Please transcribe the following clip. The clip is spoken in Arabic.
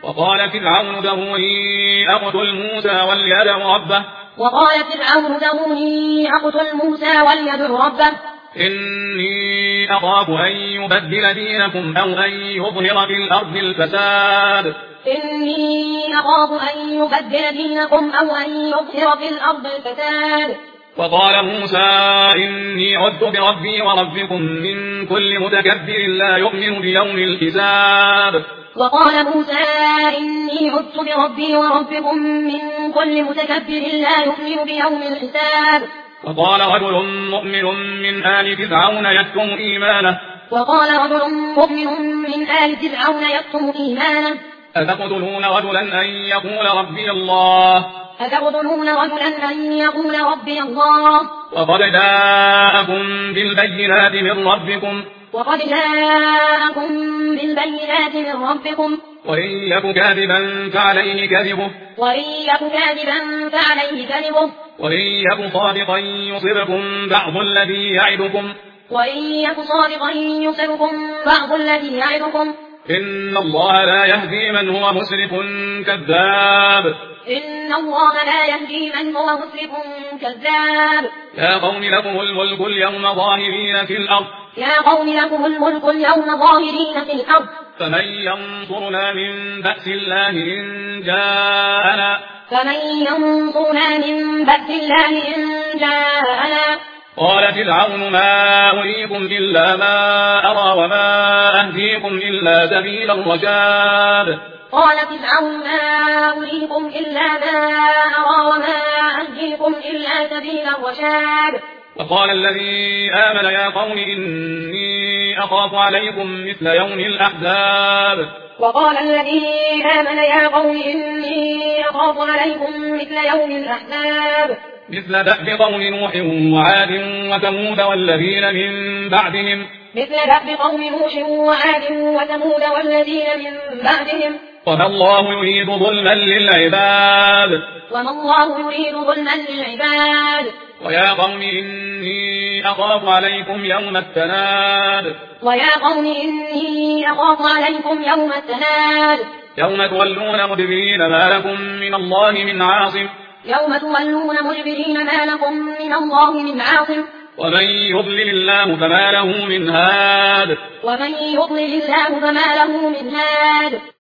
وقال فرعون ذروني أقتل موسى وليدع ربه إني أخاف أن يبدل دينكم أو أن يظهر في الأرض الفساد وقال موسى إني عذت بربي وربكم من كل متكبر لا يؤمن بيوم الحساب وقال رجل مؤمن من آل فرعون يكتم إيمانه أتقتلون رجلا أن يقول ربي الله وقد جاءكم بالبينات من ربكم وإن يك كاذبا فعليه كذبه وإن يك صادقا يصبكم بعض الذي يعدكم إن الله لا يهدي من هو مسرف كذاب يا قوم لكم الملك اليوم ظاهرين في الأرض فمن ينصرنا من بأس الله إن جاءنا قال فرعون ما أريكم إلا ما أرى وما أهديكم إلا سبيل الرشاد وقال الذي آمن يا قوم إني أخاف عليكم مثل يوم الأحزاب مثل دأب قوم نوح وعاد وثمود والذين من بعدهم وما الله يريد ظلما للعباد ويا قوم إني أخاف عليكم يوم التناد يوم تولون مدبرين ما لكم من الله من عاصم ومن يضلل الله فما له من هاد